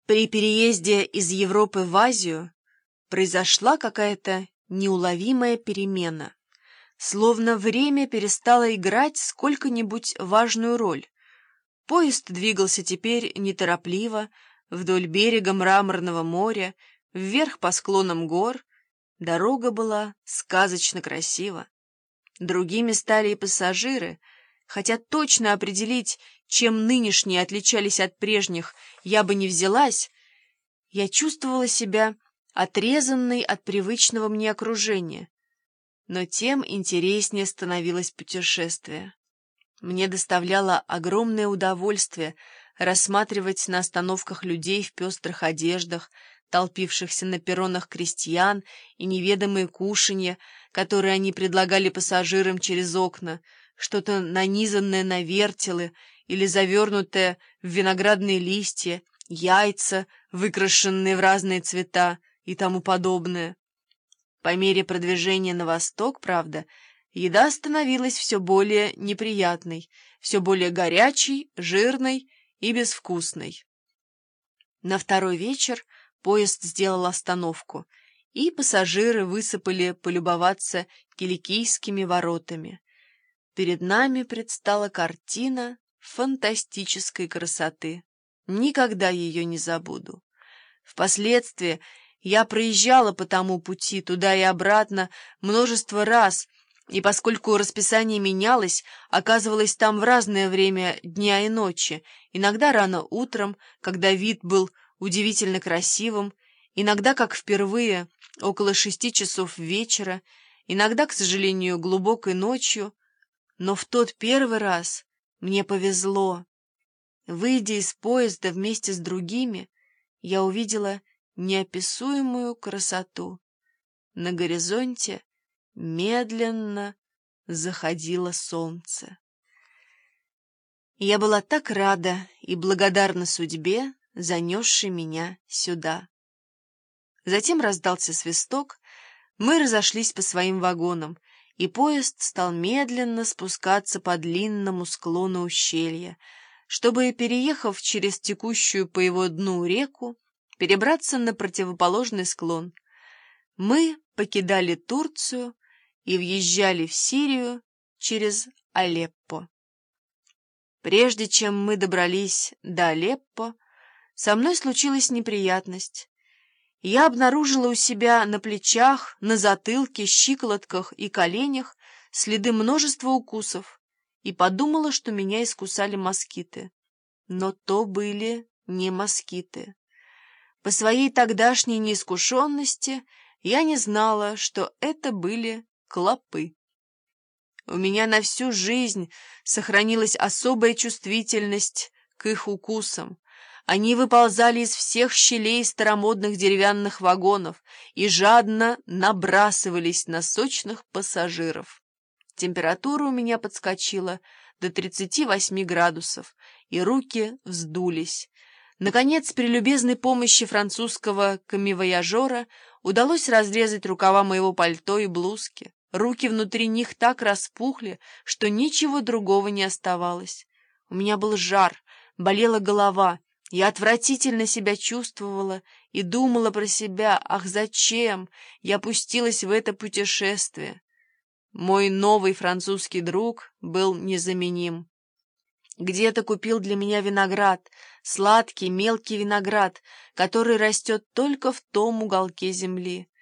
При переезде из Европы в Азию произошла какая-то неуловимая перемена. Словно время перестало играть сколько-нибудь важную роль. Поезд двигался теперь неторопливо, вдоль берега Мраморного моря, вверх по склонам гор. Дорога была сказочно красива. Другими стали и пассажиры, хотя точно определить, чем нынешние отличались от прежних, я бы не взялась. Я чувствовала себя отрезанной от привычного мне окружения, но тем интереснее становилось путешествие. Мне доставляло огромное удовольствие рассматривать на остановках людей в пестрых одеждах, толпившихся на перронах крестьян, и неведомые кушанья, которые они предлагали пассажирам через окна, что-то нанизанное на вертелы или завернутое в виноградные листья, яйца, выкрашенные в разные цвета и тому подобное. По мере продвижения на восток, правда, еда становилась все более неприятной, все более горячей, жирной и безвкусной. На второй вечер поезд сделал остановку, и пассажиры высыпали полюбоваться Киликийскими воротами. Перед нами предстала картина фантастической красоты. Никогда ее не забуду. Впоследствии я проезжала по тому пути туда и обратно множество раз, и поскольку расписание менялось, оказывалась там в разное время дня и ночи, иногда рано утром, когда вид был удивительно красивым, иногда, как впервые, около 6 часов вечера, иногда, к сожалению, глубокой ночью, но в тот первый раз мне повезло. Выйдя из поезда вместе с другими, я увидела неописуемую красоту. На горизонте медленно заходило солнце. Я была так рада и благодарна судьбе, занесшей меня сюда. Затем раздался свисток, мы разошлись по своим вагонам, и поезд стал медленно спускаться по длинному склону ущелья, чтобы, переехав через текущую по его дну реку, перебраться на противоположный склон. Мы покидали Турцию и въезжали в Сирию через Алеппо. Прежде чем мы добрались до Алеппо, со мной случилась неприятность. Я обнаружила у себя на плечах, на затылке, щиколотках и коленях следы множества укусов и подумала, что меня искусали москиты. Но то были не москиты. По своей тогдашней неискушенности я не знала, что это были клопы. У меня на всю жизнь сохранилась особая чувствительность к их укусам. Они выползали из всех щелей старомодных деревянных вагонов и жадно набрасывались на сочных пассажиров. Температура у меня подскочила до 38 градусов, и руки вздулись. Наконец, при любезной помощи французского коммивояжера удалось разрезать рукава моего пальто и блузки. Руки внутри них так распухли, что ничего другого не оставалось. У меня был жар, болела голова, я отвратительно себя чувствовала и думала про себя: ах, зачем я пустилась в это путешествие? Мой новый французский друг был незаменим. Где-то купил для меня виноград, сладкий мелкий виноград, который растет только в том уголке земли.